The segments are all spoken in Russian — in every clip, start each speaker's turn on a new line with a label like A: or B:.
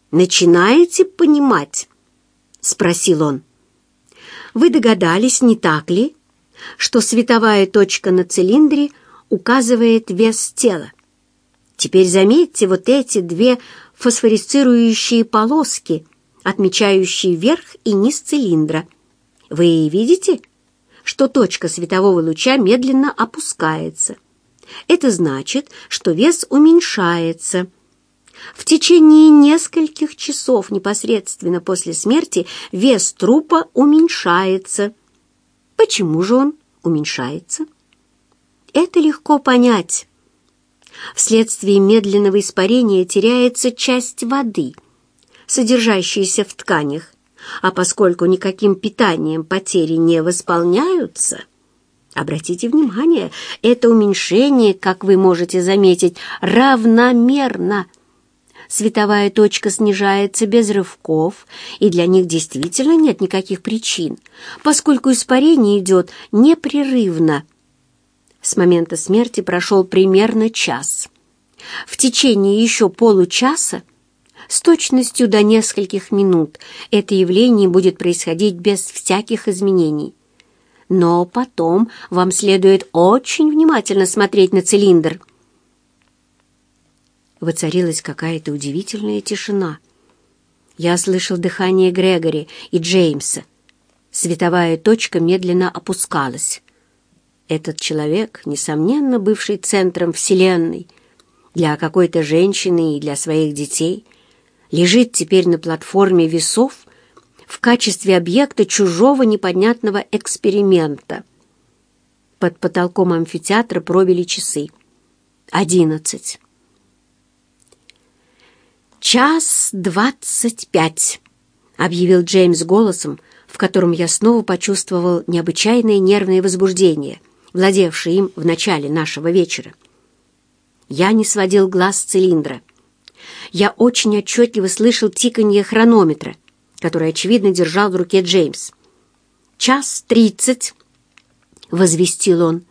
A: начинаете понимать?» — спросил он. «Вы догадались, не так ли, что световая точка на цилиндре указывает вес тела? Теперь заметьте вот эти две фосфорицирующие полоски, отмечающие верх и низ цилиндра. Вы видите, что точка светового луча медленно опускается? Это значит, что вес уменьшается. В течение нескольких часов непосредственно после смерти вес трупа уменьшается. Почему же он уменьшается? Это легко понять. Вследствие медленного испарения теряется часть воды, содержащаяся в тканях, а поскольку никаким питанием потери не восполняются, обратите внимание, это уменьшение, как вы можете заметить, равномерно. Световая точка снижается без рывков, и для них действительно нет никаких причин, поскольку испарение идет непрерывно. С момента смерти прошел примерно час. В течение еще получаса, с точностью до нескольких минут, это явление будет происходить без всяких изменений. Но потом вам следует очень внимательно смотреть на цилиндр. Воцарилась какая-то удивительная тишина. Я слышал дыхание Грегори и Джеймса. Световая точка медленно опускалась. Этот человек, несомненно, бывший центром Вселенной для какой-то женщины и для своих детей, лежит теперь на платформе весов в качестве объекта чужого непонятного эксперимента. Под потолком амфитеатра пробили часы. 11. 1:25, объявил Джеймс голосом, в котором я снова почувствовал необычайное нервное возбуждение, владевшее им в начале нашего вечера. Я не сводил глаз с цилиндра. Я очень отчетливо слышал тиканье хронометра, который, очевидно, держал в руке Джеймс. 1:30, возвестил он.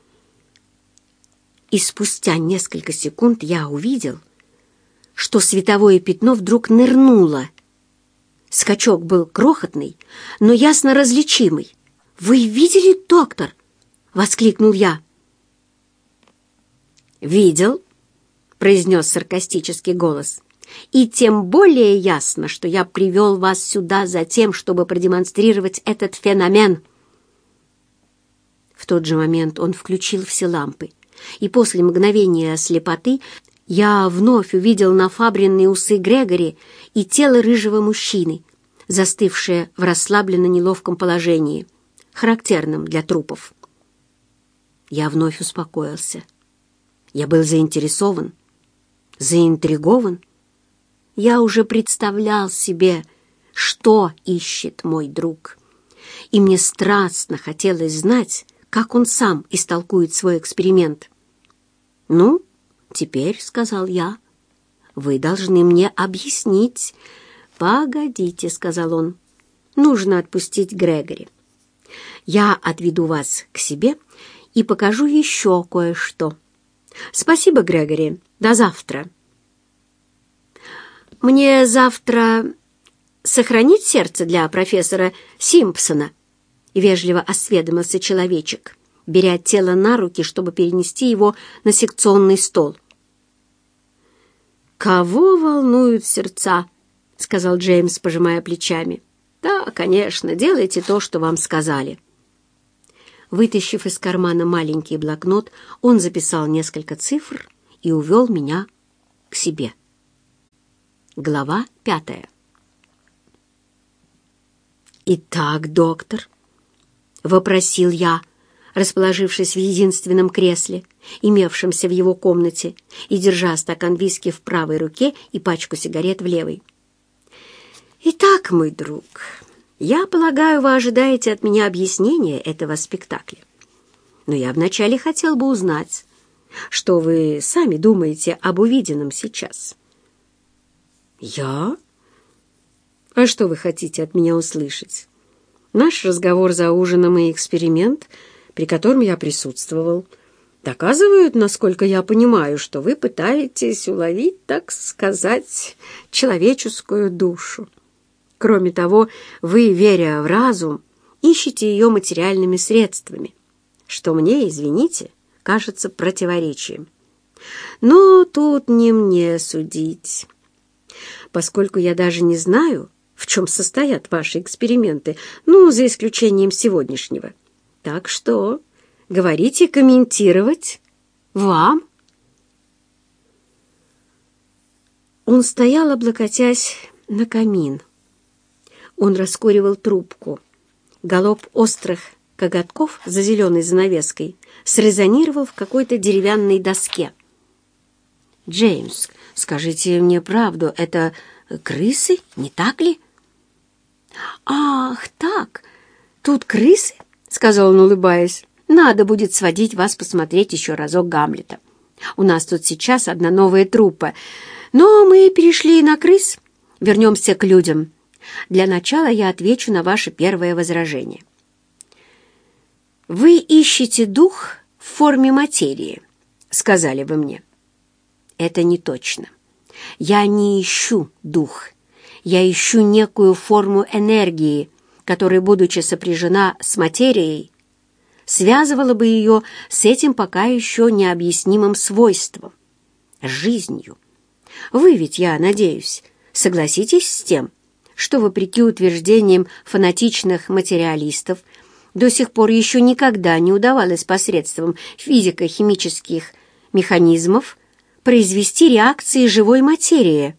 A: И спустя несколько секунд я увидел, что световое пятно вдруг нырнуло. Скачок был крохотный, но ясно различимый. «Вы видели, доктор?» — воскликнул я. «Видел», — произнес саркастический голос. «И тем более ясно, что я привел вас сюда за тем, чтобы продемонстрировать этот феномен». В тот же момент он включил все лампы, и после мгновения слепоты я вновь увидел нафабренные усы Грегори и тело рыжего мужчины, застывшее в расслабленно-неловком положении, характерном для трупов. Я вновь успокоился. Я был заинтересован, заинтригован. Я уже представлял себе, что ищет мой друг. И мне страстно хотелось знать, как он сам истолкует свой эксперимент. «Ну, теперь, — сказал я, — вы должны мне объяснить». «Погодите, — сказал он, — нужно отпустить Грегори. Я отведу вас к себе и покажу еще кое-что. Спасибо, Грегори. До завтра». «Мне завтра сохранить сердце для профессора Симпсона?» — вежливо осведомился человечек, беря тело на руки, чтобы перенести его на секционный стол. «Кого волнуют сердца?» — сказал Джеймс, пожимая плечами. «Да, конечно, делайте то, что вам сказали». Вытащив из кармана маленький блокнот, он записал несколько цифр и увел меня к себе. Глава 5. «Итак, доктор», — вопросил я, расположившись в единственном кресле, имевшемся в его комнате, и держа стакан виски в правой руке и пачку сигарет в левой. «Итак, мой друг, я полагаю, вы ожидаете от меня объяснения этого спектакля. Но я вначале хотел бы узнать, что вы сами думаете об увиденном сейчас». «Я? А что вы хотите от меня услышать? Наш разговор за ужином и эксперимент, при котором я присутствовал, доказывают, насколько я понимаю, что вы пытаетесь уловить, так сказать, человеческую душу. Кроме того, вы, веря в разум, ищете ее материальными средствами, что мне, извините, кажется противоречием. Но тут не мне судить, поскольку я даже не знаю, в чем состоят ваши эксперименты, ну, за исключением сегодняшнего. Так что говорите, комментировать вам. Он стоял, облокотясь на камин. Он раскуривал трубку. Галоп острых коготков за зеленой занавеской срезонировал в какой-то деревянной доске. «Джеймс, скажите мне правду, это крысы, не так ли?» «Ах, так, тут крысы?» — сказал он, улыбаясь. «Надо будет сводить вас посмотреть еще разок Гамлета. У нас тут сейчас одна новая труппа. Но мы перешли на крыс. Вернемся к людям. Для начала я отвечу на ваше первое возражение. Вы ищете дух в форме материи, сказали вы мне. Это не точно. Я не ищу дух. Я ищу некую форму энергии, которая, будучи сопряжена с материей, связывала бы ее с этим пока еще необъяснимым свойством — жизнью. Вы ведь, я надеюсь, согласитесь с тем, что, вопреки утверждениям фанатичных материалистов, до сих пор еще никогда не удавалось посредством физико-химических механизмов произвести реакции живой материи.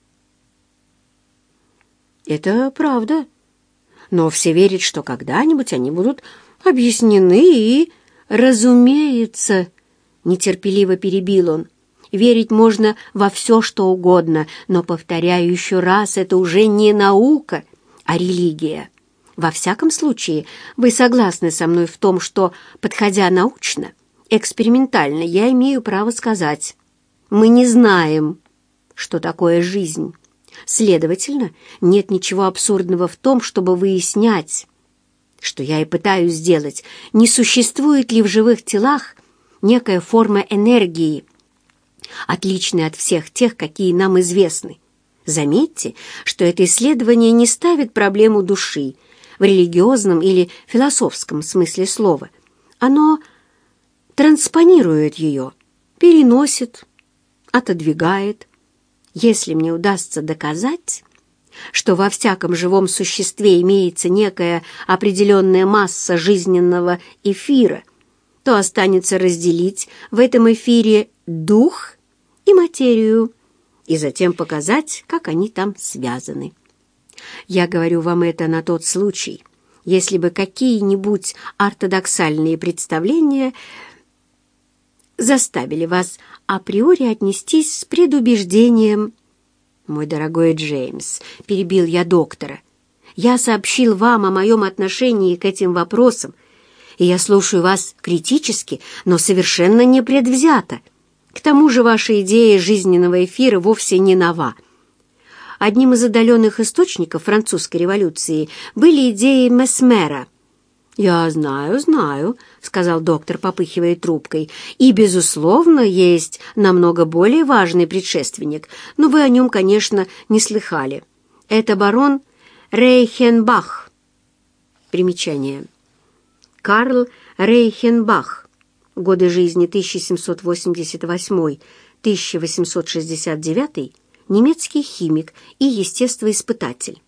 A: Это правда. Но все верят, что когда-нибудь они будут объяснены и, разумеется, нетерпеливо перебил он. Верить можно во все, что угодно, но, повторяю еще раз, это уже не наука, а религия. Во всяком случае, вы согласны со мной в том, что, подходя научно, экспериментально, я имею право сказать, мы не знаем, что такое жизнь. Следовательно, нет ничего абсурдного в том, чтобы выяснять, что я и пытаюсь сделать, не существует ли в живых телах некая форма энергии, отличная от всех тех, какие нам известны. Заметьте, что это исследование не ставит проблему души в религиозном или философском смысле слова. Оно транспонирует ее, переносит, отодвигает. Если мне удастся доказать, что во всяком живом существе имеется некая определенная масса жизненного эфира, то останется разделить в этом эфире дух и материю, и затем показать, как они там связаны. Я говорю вам это на тот случай, если бы какие-нибудь ортодоксальные представления заставили вас априори отнестись с предубеждением. «Мой дорогой Джеймс», — перебил я доктора, — «я сообщил вам о моем отношении к этим вопросам, и я слушаю вас критически, но совершенно непредвзято. К тому же ваша идея жизненного эфира вовсе не нова. Одним из отдаленных источников французской революции были идеи Месмера». «Я знаю», — сказал доктор, попыхивая трубкой, «и, безусловно, есть намного более важный предшественник, но вы о нем, конечно, не слыхали. Это барон Рейхенбах». Примечание. Карл Рейхенбах. Годы жизни 1788-1869, немецкий химик и естествоиспытатель.